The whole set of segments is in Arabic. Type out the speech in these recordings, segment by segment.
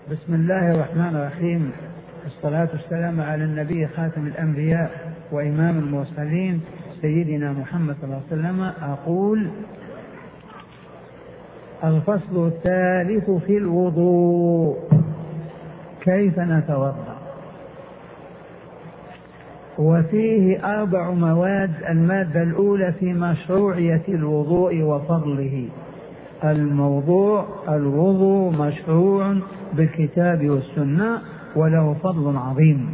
بسم الله الرحمن الرحيم. الصلاة والسلام على النبي خاتم الأنبياء وإمام المرسلين سيدنا محمد صلى الله عليه وسلم. أقول: الفصل الثالث في الوضوء، كيف نتوضأ؟ وفيه 4 مواد. المادة الأولى في مشروعية الوضوء وفضله. الوضوء مشروع بالكتاب والسنة وله فضل عظيم.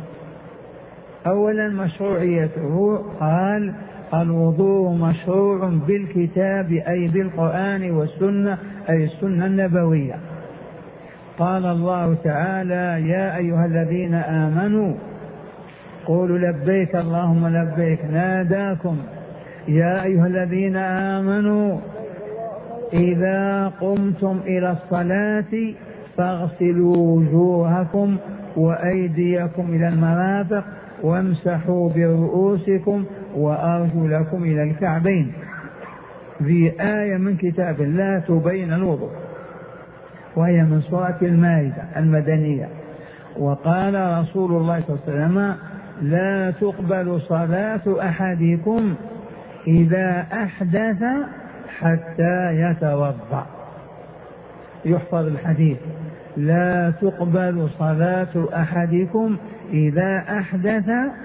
أولا مشروعيته، قال: الوضوء مشروع بالكتاب أي بالقرآن والسنة، أي السنة النبوية. قال الله تعالى: يا أيها الذين آمنوا قولوا لبيك اللهم لبيك. ناداكم يا أيها الذين آمنوا إذا قمتم إلى الصلاة فاغسلوا وجوهكم وأيديكم إلى المرافق وامسحوا برؤوسكم وأرجلكم إلى الكعبين. ذي آية من كتاب الله تبين الوضوء، وهي من سورة المائدة المدنية. وقال رسول الله صلى الله عليه وسلم: لا تقبل صلاة أحدكم إذا أحدث حتى يتوضأ. يحفظ الحديث: لا تقبل صلاة أحدكم إذا أحدث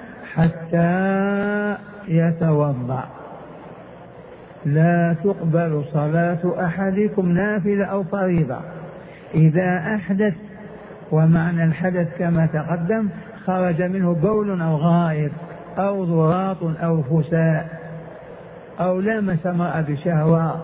حتى يتوضأ. لا تقبل صلاة أحدكم نافلة أو فريضة إذا أحدث. ومعنى الحدث كما تقدم: خرج منه بول أو غائط أو ضراط أو فساء أو لامس امرأة بشهوة.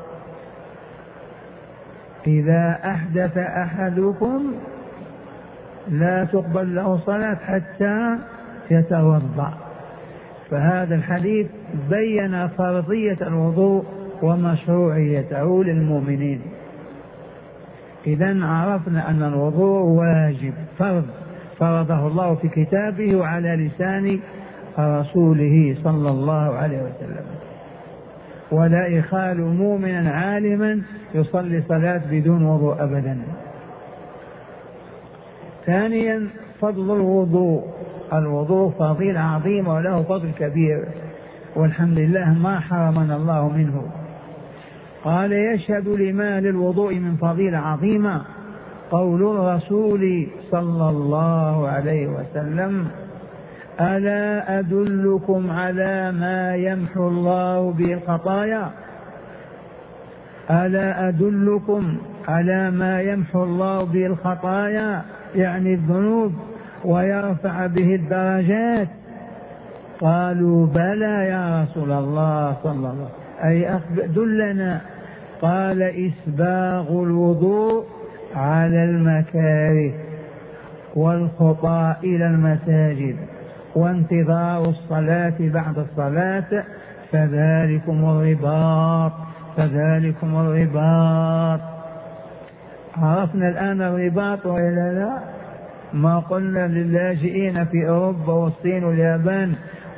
إذا أحدث أحدكم لا تقبل له صلاة حتى يتوضأ. فهذا الحديث بين فرضية الوضوء ومشروعيته للمؤمنين. إذن عرفنا أن الوضوء واجب، فرضه الله في كتابه وعلى لسان رسوله صلى الله عليه وسلم. ولا يخال مؤمنا عالما يصلي صلاة بدون وضوء أبدا. ثانيا فضل الوضوء. الوضوء فضيلة عظيمة وله فضل كبير، والحمد لله ما حرمنا الله منه. قال: يشهد لما للوضوء من فضيلة عظيمة قول الرسول صلى الله عليه وسلم: ألا أدلكم على ما يمحو الله به الخطايا؟ ألا أدلكم على ما يمحو الله به الخطايا، يعني الذنوب، ويرفع به الدرجات؟ قالوا: بلى يا رسول الله صلى الله عليه وسلم، أي دلنا. قال: إسباغ الوضوء على المكاره والخطى إلى المساجد وانتظار الصلاة بعد الصلاة، فذلكم الرباط. عرفنا الآن الرباط وإلا لا؟ ما قلنا للاجئين في أوروبا والصين واليابان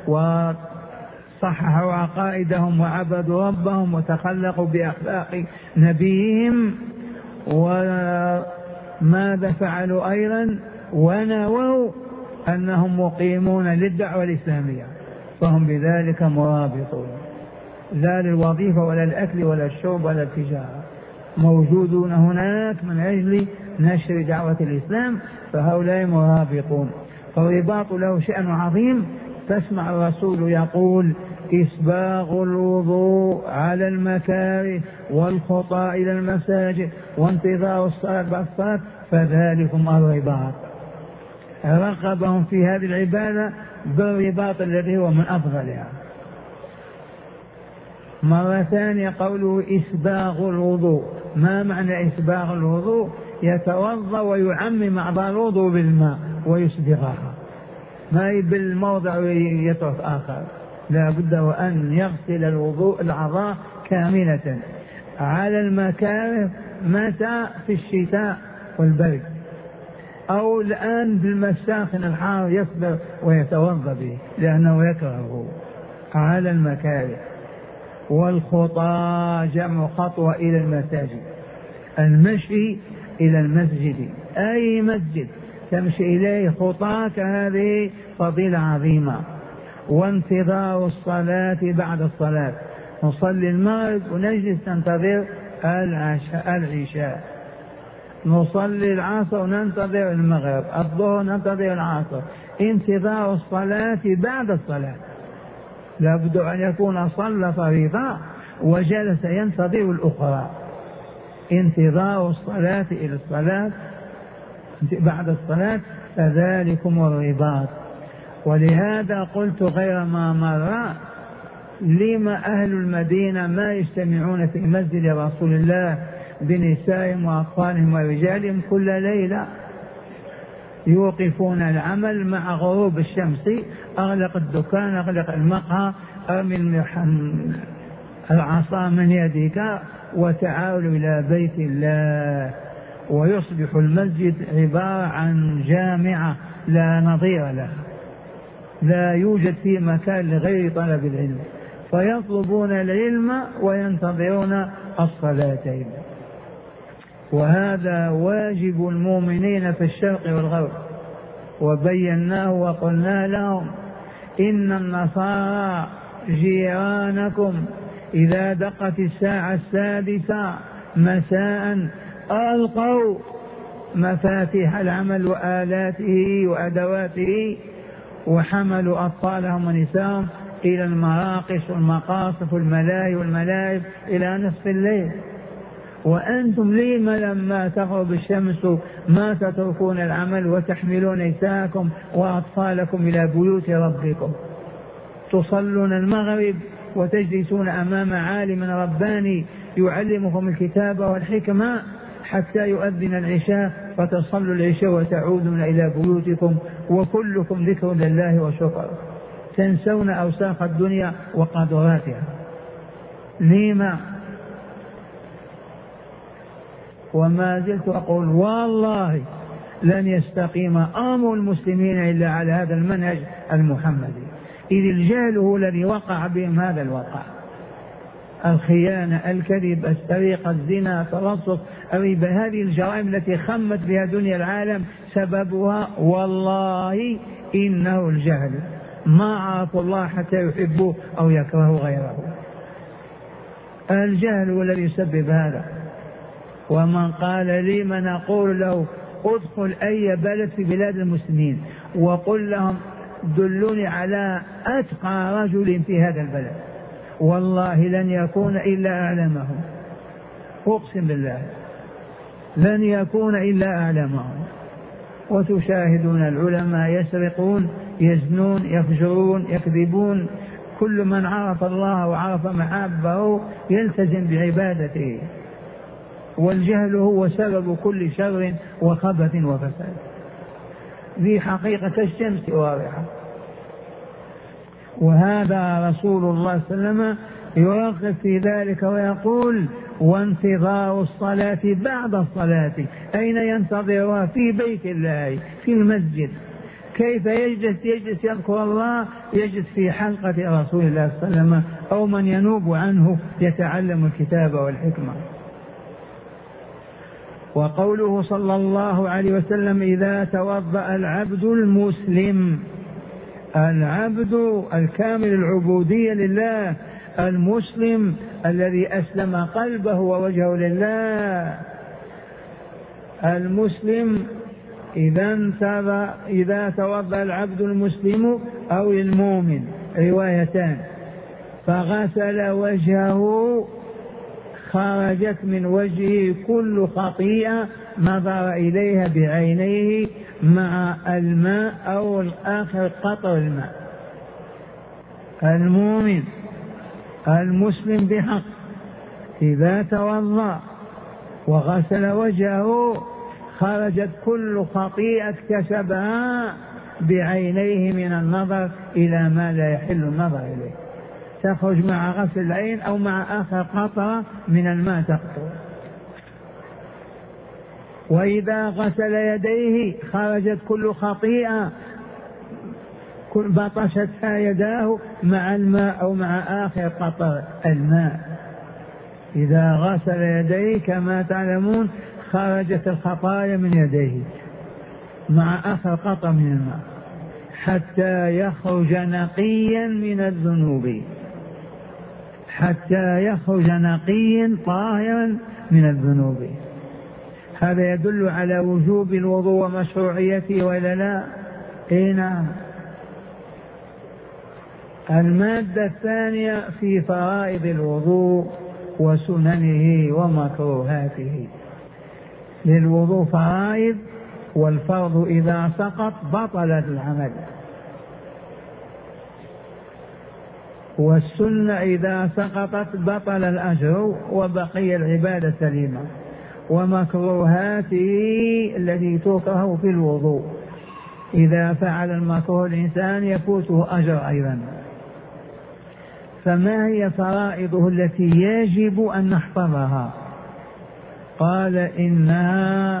وصححوا عقائدهم وعبدوا ربهم وتخلقوا بأخلاق نبيهم، وماذا فعلوا أيضا؟ ونووا أنهم مقيمون للدعوة الإسلامية، فهم بذلك مرابطون، لا للوظيفة ولا الأكل ولا الشرب ولا التجارة، موجودون هناك من أجل نشر دعوة الإسلام، فهؤلاء مرابطون. فالرباط له شأن عظيم. تسمع الرسول يقول: إسباغ الوضوء على المكاره والخطى إلى المساجد وانتظار الصلاة بعد الصلاة، فذلكم الرباط. رغبهم في هذه العبادة بالرباط الذي هو من أفضلها. مرة ثانية قوله إسباغ الوضوء. ما معنى إسباغ الوضوء؟ يتوضأ ويعمم أعضاء الوضوء بالماء ويسبغها، ما بالموضع يترك آخر، لا بد وأن يغسل الوضوء الأعضاء كاملة على المكاره. متى؟ في الشتاء والبرد، أو الآن بالمساخن الحار يصبر ويتوضأ به لأنه يكرهه على المكاره. والخطى جمع خطوة إلى المساجد. المشي إلى المسجد، أي مسجد تمشي إليه خطاك هذه فضيلة عظيمة. وانتظار الصلاة بعد الصلاة، نصلي المغرب ونجلس ننتظر العشاء، نصلي العصر وننتظر المغرب، الظهر ننتظر العصر. انتظار الصلاة بعد الصلاة، لابد أن يكون صلى فريضة وجلس ينتظر الأخرى. انتظار الصلاة إلى الصلاة بعد الصلاة فذلكم الرباط. ولهذا قلت غير ما مر لما أهل المدينة ما يجتمعون في مسجد رسول الله بنسائهم وأطفالهم ورجالهم كل ليلة، يوقفون العمل مع غروب الشمس، أغلق الدكان، أغلق المقهى، أرمي العصا من يدك وتعالوا إلى بيت الله. ويصبح المسجد عبارة عن جامعة لا نظير لها، لا يوجد في مكان لغير طلب العلم، فيطلبون العلم وينتظرون الصلاتين. وهذا واجب المؤمنين في الشرق والغرب، وبيناه وقلنا لهم إن النصارى جيرانكم إذا دقت الساعة 6 مساء ألقوا مفاتيح العمل وآلاته وأدواته وحملوا أطفالهم ونساءهم إلى المراقص والمقاصف والملاهي والملاعب إلى نصف الليل. وأنتم لما لما تغرب الشمس ما تتركون العمل وتحملون نساءكم وأطفالكم إلى بيوت ربكم، تصلون المغرب وتجلسون أمام عالم رباني يعلمكم الكتاب والحكمة حتى يؤذن العشاء فتصلوا العشاء وتعودون إلى بيوتكم وكلكم ذكر لله وشكر، تنسون أوساخ الدنيا وقدراتها. لما؟ وما زلت أقول والله لن يستقيم أمر المسلمين إلا على هذا المنهج المحمدي، إذ الجهل هو الذي وقع بهم هذا الوقع، الخيانة، الكذب، السرقة، الزنا، التلصص، الربا، هذه الجرائم التي خمت بها دنيا العالم سببها والله إنه الجهل، ما عرفوا الله حتى يحبوه أو يكرهوا غيره. الجهل هو الذي يسبب هذا. ومن قال لي من أقول له ادخل أي بلد في بلاد المسلمين وقل لهم دلوني على أتقى رجل في هذا البلد، والله لن يكون إلا أعلمهم، أقسم بالله لن يكون إلا أعلمهم. وتشاهدون العلماء يسرقون، يزنون، يفجرون، يكذبون، كل من عرف الله وعرف محابه يلتزم بعبادته. والجهل هو سبب كل شر وخبث وفساد، ذي حقيقة الشمس واضحة. وهذا رسول الله صلى الله عليه وسلم يرغب في ذلك ويقول وانتظار الصلاة بعد الصلاة. أين ينتظرها؟ في بيت الله، في المسجد. كيف يجلس يذكر الله؟ يجلس في حلقة رسول الله صلى الله عليه وسلم أو من ينوب عنه يتعلم الكتاب والحكمة. وقوله صلى الله عليه وسلم إذا توضأ العبد المسلم، العبد الكامل العبودية لله، المسلم الذي أسلم قلبه ووجهه لله، المسلم إذا توضأ العبد المسلم أو المؤمن، روايتان، فغسل وجهه خرجت من وجهه كل خطيئة نظر إليها بعينيه مع الماء أو آخر قطر الماء. المؤمن المسلم بحق إذا توضأ وغسل وجهه خرجت كل خطيئة اكتسبها بعينيه من النظر إلى ما لا يحل النظر إليه، تخرج مع غسل العين أو مع آخر قطرة من الماء تقطر. وإذا غسل يديه خرجت كل خطيئة بطشتها يداه مع الماء أو مع آخر قطر الماء. إذا غسل يديه كما تعلمون خرجت الخطايا من يديه مع آخر قطرة من الماء حتى يخرج نقيا من الذنوب، حتى يخرج نقيا طاهرا من الذنوب. هذا يدل على وجوب الوضوء ومشروعيته ولا لا؟ اي نعم. المادة الثانية في فرائض الوضوء وسننه ومكروهاته. للوضوء فرائض، والفرض إذا سقط بطل العمل، والسنة إذا سقطت بطل الأجر وبقي العبادة سليمة. ومكروهاته التي تكره في الوضوء، إذا فعل المكروه الإنسان يفوته أجر أيضا. فما هي فرائضه التي يجب أن نحفظها؟ قال إنها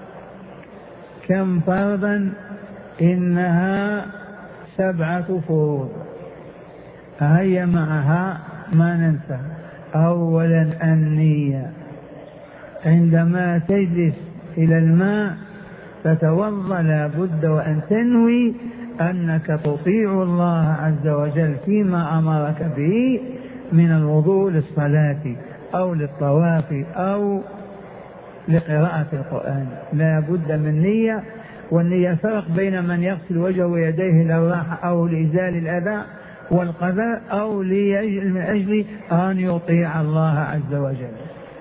كم فرضا؟ إنها 7 فروض. هيا معها ما ننسى. أولا النية، عندما تجلس إلى الماء فتوضأ لا بد وأن تنوي أنك تطيع الله عز وجل فيما أمرك به من الوضوء للصلاة أو للطواف أو لقراءة القرآن. لا بد من نية. والنية فرق بين من يغسل وجهه ويديه للراحة أو لإزالة الأذى والقذى أو من أجل أن يطيع الله عز وجل.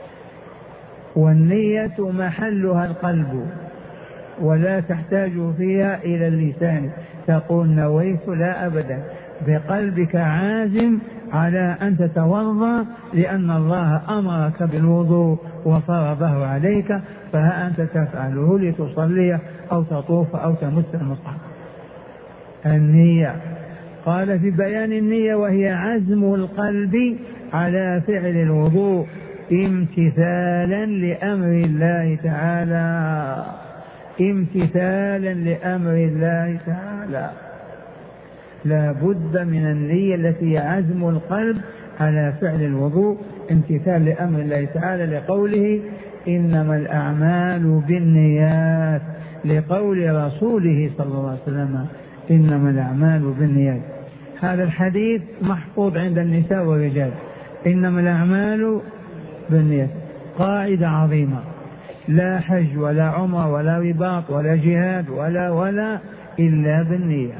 والنية محلها القلب ولا تحتاج فيها إلى اللسان تقول نويت، لا أبدا، بقلبك عازم على أن تتوضأ لأن الله أمرك بالوضوء وفرضه عليك، فها أنت تفعله لتصلي أو تطوف أو تمس المصحف. النية قال في بيان النية وهي عزم القلب على فعل الوضوء امتثالا لأمر الله تعالى، امتثالا لأمر الله تعالى. لا بد من النية التي عزم القلب على فعل الوضوء امتثال لأمر الله تعالى، لقوله إنما الأعمال بالنيات، لقول رسوله صلى الله عليه وسلم إنما الأعمال بالنيات. هذا الحديث محفوظ عند النساء والرجال، إنما الأعمال بالنيات، قاعدة عظيمة. لا حج ولا عمر ولا رباط ولا جهاد ولا إلا بالنية.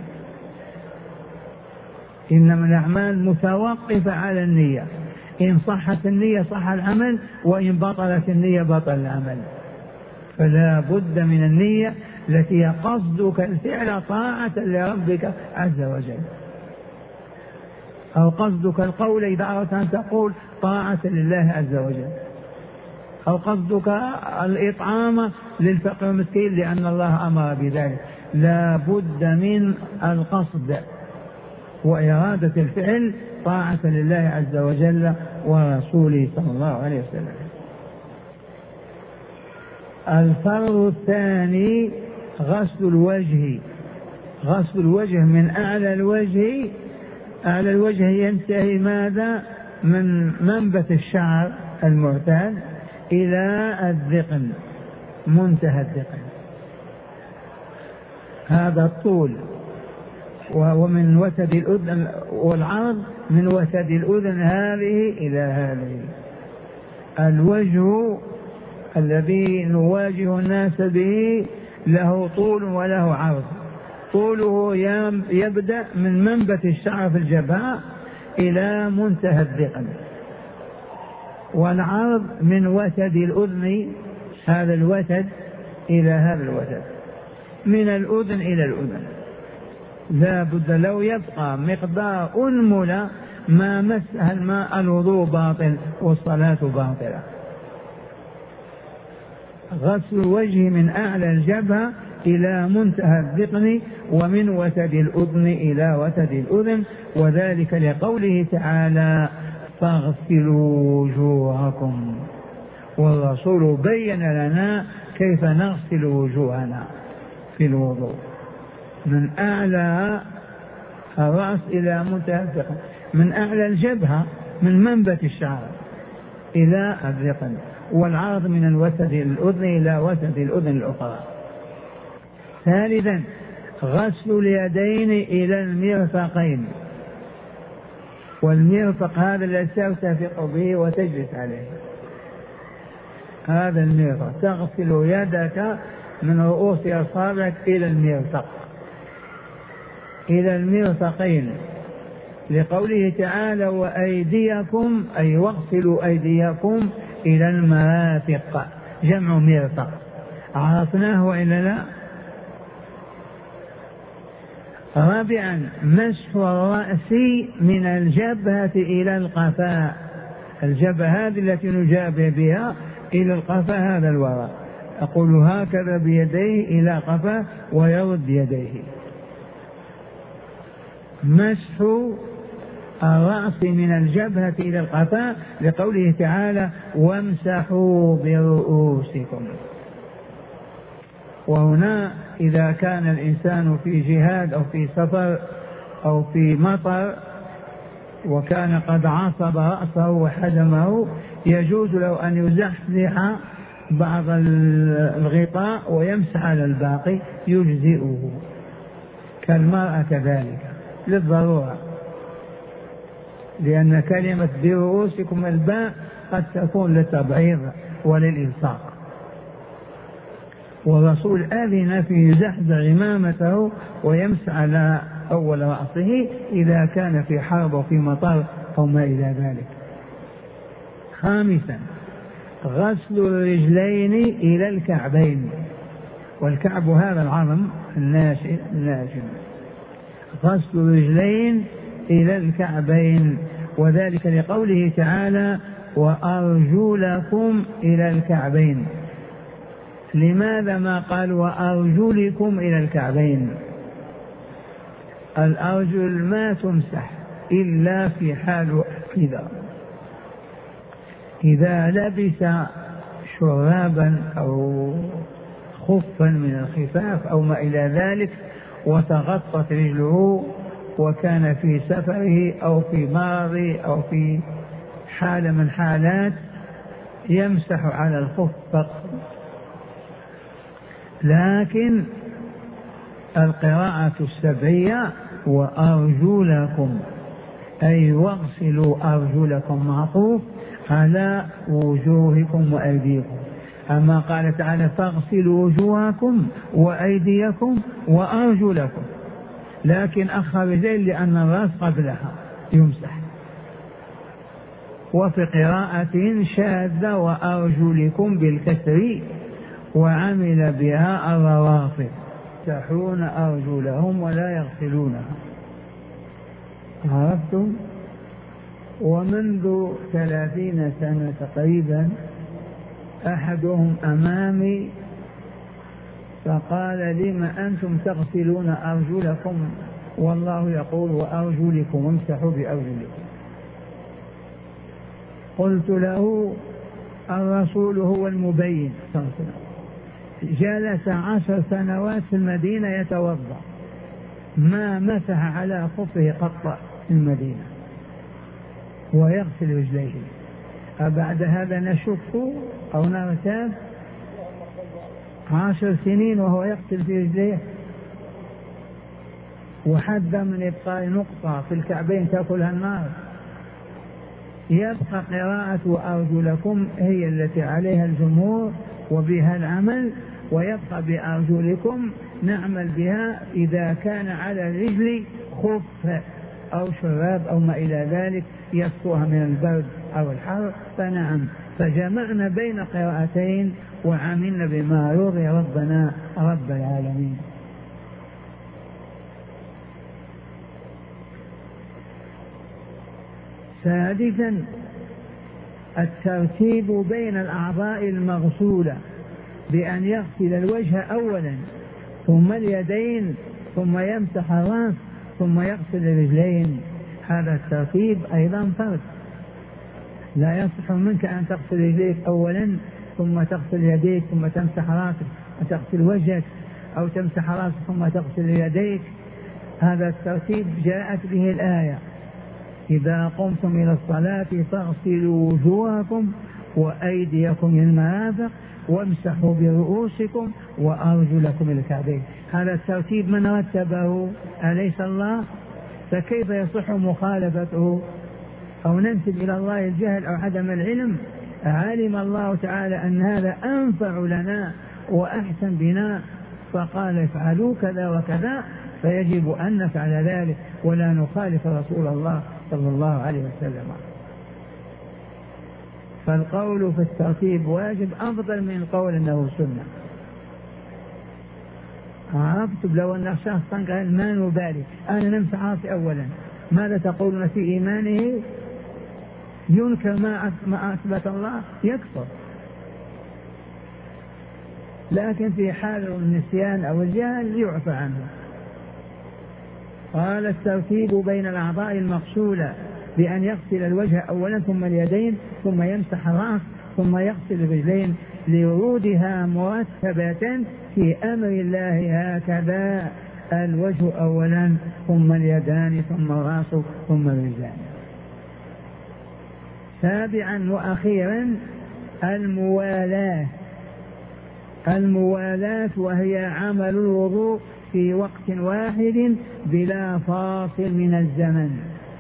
إنما الأعمال متوقفة على النية، إن صحت النية صح العمل، وإن بطلت النية بطل العمل. فلا بد من النية التي قصدك الفعل طاعة لربك عز وجل، أو قصدك القول إذا أردت أن تقول طاعة لله عز وجل، أو قصدك الإطعام للفقير المسكين لأن الله أمر بذلك. لا بد من القصد وإرادة الفعل طاعة لله عز وجل ورسوله صلى الله عليه وسلم. الفرض الثاني غسل الوجه. غسل الوجه من أعلى الوجه. أعلى الوجه ينتهي ماذا؟ من منبت الشعر المعتاد إلى الذقن، منتهى الذقن، هذا الطول. ومن وتد الأذن، والعرض من وتد الأذن هذه إلى هذه. الوجه الذي نواجه الناس به له طول وله عرض. طوله يبدأ من منبت الشعر في الجبهة إلى منتهى الذقن، والعرض من وتد الأذن، هذا الوتد إلى هذا الوتد، من الأذن إلى الأذن. لا بد لو يبقى مقدار أنملة ما مسها الماء الوضوء باطل والصلاة باطلة. غسل الوجه من أعلى الجبهة إلى منتهى الذقن، ومن وتد الأذن إلى وتد الأذن، وذلك لقوله تعالى فاغسلوا وجوهكم. والرسول بين لنا كيف نغسل وجوهنا في الوضوء، من أعلى الرأس إلى منتهى الذقن، من أعلى الجبهة من منبت الشعر إلى الذقن، والعرض من الوسد الأذن إلى وسد الأذن الأخرى. ثالثا غسل اليدين إلى المرفقين، والمرفق هذا الذي ترتفق به وتجلس عليه، هذا المرفق، تغسل يدك من رؤوس أصابعك إلى المرفق، إلى المرفقين، لقوله تعالى وأيديكم، أي واغسلوا أيديكم إلى المرافق، جمع مرفق. عرفناه وإلا لا؟ رابعا مسح الرأس من الجبهة إلى القفاء، الجبهة هذه التي نجابه بها إلى القفاء، هذا الوراء، أقول هكذا بيديه إلى قفاء ويرد يديه. مسح الرأس من الجبهة إلى القفاء لقوله تعالى وامسحوا برؤوسكم. وهنا إذا كان الإنسان في جهاد أو في سفر أو في مطر وكان قد عصب رأسه وحزمه، يجوز له أن يزحزح بعض الغطاء ويمسح على الباقي يجزئه، كالمرأة كذلك للضرورة، لأن كلمة برؤوسكم الباء قد تكون للتبعيض وللإلصاق، والرسول آذن في يزحزح عمامته ويمسح على أول رأسه إذا كان في حرب وفي مطر أو ما إلى ذلك. خامسا غسل الرجلين إلى الكعبين، والكعب هذا العظم الناشئ، غسل الرجلين إلى الكعبين، وذلك لقوله تعالى وأرجلكم إلى الكعبين. لماذا ما قال وأرجلكم إلى الكعبين؟ الأرجل ما تمسح إلا في حال إذا لبس شرابا أو خفا من الخفاف أو ما إلى ذلك وتغطت رجله وكان في سفره أو في مرض أو في حالة من حالات يمسح على الخف فقط. لكن القراءة السبعية وأرجلكم، أي واغسلوا أرجلكم، معطوف على وجوهكم وأيديكم. أما قال تعالى فاغسلوا وجوهكم وأيديكم وأرجلكم، لكن أخر رجلين لأن الرأس قبلها يمسح. وفي قراءة شاذة وأرجلكم بالكسر وعمل بها الروافض، يمسحون أرجلهم ولا يغسلونها. عرفتم؟ ومنذ 30 سنة تقريبا أحدهم أمامي فقال لم أنتم تغسلون أرجلكم والله يقول وأرجلكم امسحوا بأرجلكم؟ قلت له الرسول هو المبين صلى الله عليه وسلم، جلس 10 سنوات في المدينة يتوضأ ما مسح على خفه قط في المدينة ويغسل رجليه. أبعد هذا نشك أو نرتاب؟ 10 سنين وهو يغسل في رجليه، وحد من إبقاء نقطة في الكعبين تأكلها النار. يبقى قراءة وأرجلكم هي التي عليها الجمهور وبها العمل، ويبقى بأرجلكم نعمل بها إذا كان على الرجل خف أو شراب أو ما إلى ذلك يسقها من البرد أو الحر، فنعم. فجمعنا بين قراءتين وعملنا بما يرضي ربنا رب العالمين. سادسا الترتيب بين الأعضاء المغسولة بأن يغسل الوجه أولا ثم اليدين ثم يمسح الرأس ثم يغسل الرجلين. هذا الترتيب أيضا فرض، لا يصح منك أن تغسل رجليك أولا ثم تغسل يديك ثم تمسح رأسك وتغسل وجهك، أو تمسح رأسك ثم تغسل يديك. هذا الترتيب جاءت به الآية إذا قمتم إلى الصلاة فاغسلوا وجوهكم وأيديكم إلى المرافق وامسحوا برؤوسكم وأرجلكم إلى الكعبين. هذا الترتيب من رتبه؟ أليس الله؟ فكيف يصح مخالفته أو ننسب إلى الله الجهل أو عدم العلم؟ علم الله تعالى أن هذا أنفع لنا وأحسن بنا فقال افعلوا كذا وكذا، فيجب أن نفعل ذلك ولا نخالف رسول الله صلى الله عليه وسلم. فالقول في الترتيب واجب أفضل من القول أنه سنة. عرفتم؟ لو أن شخص قال ما نبالي أنا نمسح راسي أولا، ماذا تقولون في إيمانه؟ ينكر ما أثبت الله، يكفر. لكن في حال النسيان أو الجهل يعفى عنه. قال الترتيب بين الأعضاء المغسولة بأن يغسل الوجه أولا ثم اليدين ثم يمسح الرأس ثم يغسل الرجلين لورودها مرتبة في أمر الله هكذا: الوجه أولا ثم اليدان ثم الرأس ثم الرجلان. سابعا وأخيرا الموالاة وهي عمل الوضوء في وقت واحد بلا فاصل من الزمن.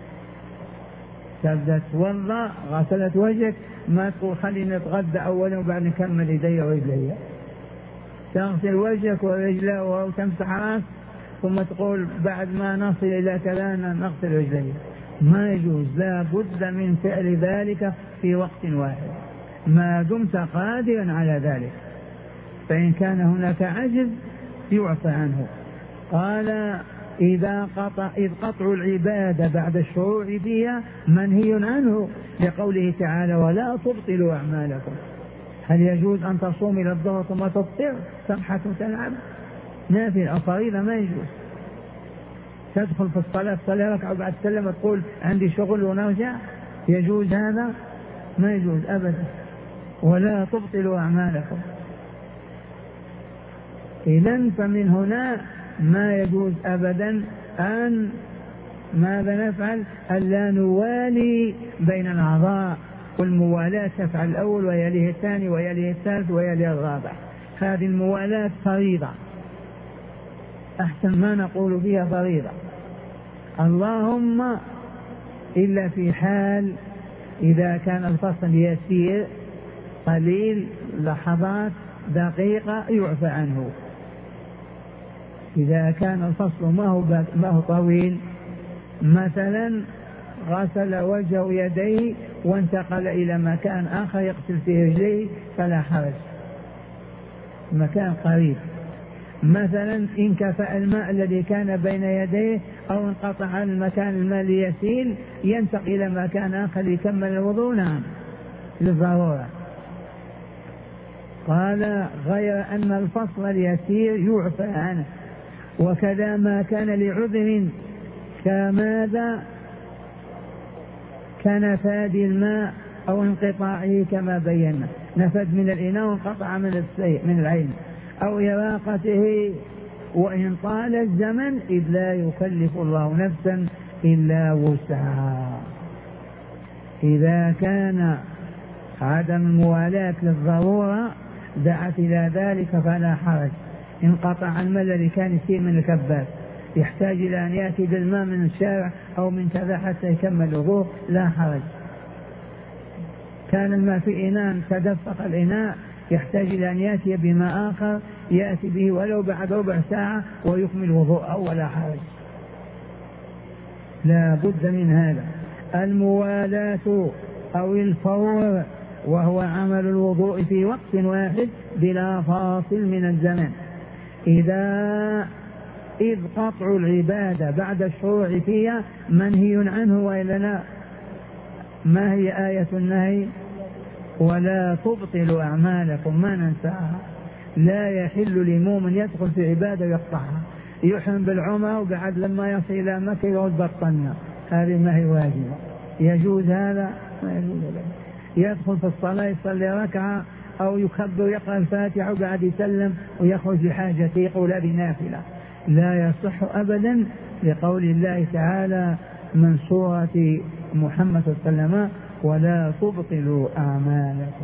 تبدأ تتوضأ غسلت وجهك، ما تقول خلينا نتغدى أولا وبعد نكمل يدي ورجلي. تغسل وجهك ورجله وتمسح رأسك ثم تقول بعد ما نصل إلى كذا نغسل رجلي. ما يجوز، لا بد من فعل ذلك في وقت واحد ما دمت قادرا على ذلك. فإن كان هناك عجز يعفى عنه. قال إذ قطع العبادة بعد الشروع فيها منهي عنه لقوله تعالى: ولا تبطلوا أعمالكم. هل يجوز أن تصوم إلى الظهر ثم تفطر تضحك وتلعب؟ نافلة أو فريضة ما يجوز. تدخل في الصلاة تصلي ركعة وبعد تسلم تقول عندي شغل ونرجع، يجوز هذا؟ ما يجوز أبدا. ولا تبطلوا أعمالكم. إذن فمن هنا ما يجوز أبدا أن ماذا نفعل؟ ألا نوالي بين الأعضاء، والموالاة تفعل الأول ويليه الثاني ويليه الثالث ويليه الرابع. هذه الموالاة فريضة، أحسن ما نقول فيها فريضة. اللهم إلا في حال إذا كان الفصل يسير قليل لحظات دقيقة يعفى عنه. إذا كان الفصل ما هو طويل، مثلا غسل وجهه ويديه وانتقل إلى مكان آخر يغسل فيه رجليه فلا حرج، مكان قريب. مثلا انكفأ الماء الذي كان بين يديه أو انقطع المكان الماء ليسيل ينتقل إلى مكان آخر يكمل الوضوء، نعم للضرورة. قال غير أن الفصل اليسير يعفى عنه. وكذا ما كان لعذر كماذا؟ كنفاد الماء أو انقطاعه كما بينا، نفد من الإناء وانقطع من العين، أو إراقته، وإن طال الزمن إذ لا يكلف الله نفسا إلا وسعها. إذا كان عدم الموالاة للضرورة دعت إلى ذلك فلا حرج. انقطع الماء الذي كان يسير من الكبات يحتاج إلى أن يأتي بالماء من الشارع أو من كذا حتى يكمل الوضوء، لا حرج. كان الماء في إناء تدفق الإناء يحتاج إلى أن يأتي بماء آخر يأتي به ولو بعد ربع ساعة ويكمل وضوءه ولا حرج. لا بد من هذا. الموالاة أو الفور وهو عمل الوضوء في وقت واحد بلا فاصل من الزمن. إذ قطع العبادة بعد الشروع فيها منهي عنه، وإلا لا؟ ما هي آية النهي؟ ولا تبطلوا أعمالكم، ما ننساها. لا يحل لمؤمن يدخل في عبادة ويقطعها، يحرم بالعمرة وبعد لما يصل إلى مكة يقول بطلنا، هذه ما هي واجبة. يجوز هذا؟ ما يجوز. يدخل في الصلاة يصلي ركعة أو يكبر يقرأ الفاتحة وبعد يسلم ويخرج لحاجته يقول هذه نافلة، لا يصح أبدا، لقول الله تعالى من سورة محمد صلى الله عليه وسلم: ولا تبطلوا أعمالكم.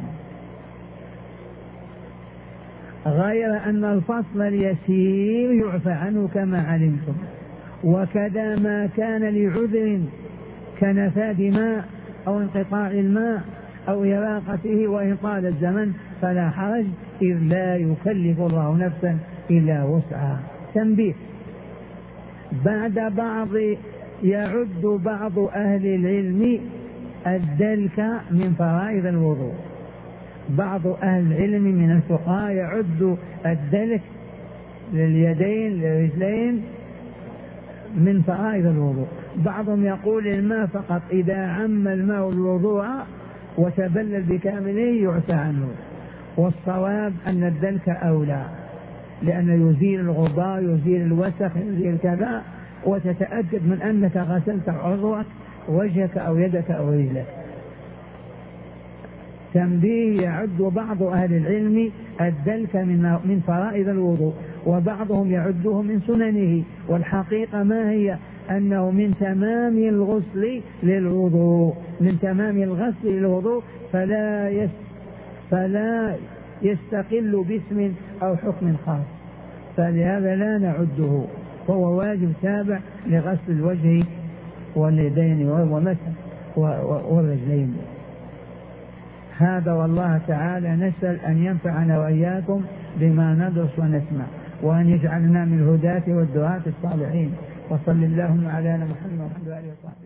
غير أن الفصل اليسير يعفى عنه كما علمتم، وكذا ما كان لعذر كنفاد ماء أو انقطاع الماء أو إراقته وإن طال الزمن فلا حرج، إذ لا يكلف الله نفسا إلا وسعها. تنبيه: يعد بعض أهل العلم الدلك من فرائض الوضوء. بعض أهل العلم من الفقهاء يعد الدلك لليدين للرجلين من فرائض الوضوء. بعضهم يقول الماء فقط، إذا عم الماء الوضوء وتبلل بكامله يعفى عنه. والصواب أن الدلك أولى، لأنه يزيل الغبار، يزيل الوسخ، يزيل كذا، وتتأكد من أنك غسلت عضوك، وجهك أو يدك أو رجلك. تنبيه: يعد بعض أهل العلم الدلك من فرائض الوضوء، وبعضهم يعده من سننه، والحقيقة ما هي؟ أنه من تمام الغسل للوضوء، من تمام الغسل للوضوء، فلا يستقل باسم أو حكم خاص، فلهذا لا نعده، فهو واجب تابع لغسل الوجه واليدين ومسح والرجلين. هذا، والله تعالى نسأل أن ينفعنا وإياكم بما ندرس ونسمع، وأن يجعلنا من الهداة والدعاة الصالحين. وصل اللهم على محمد وعلى آله وصحبه.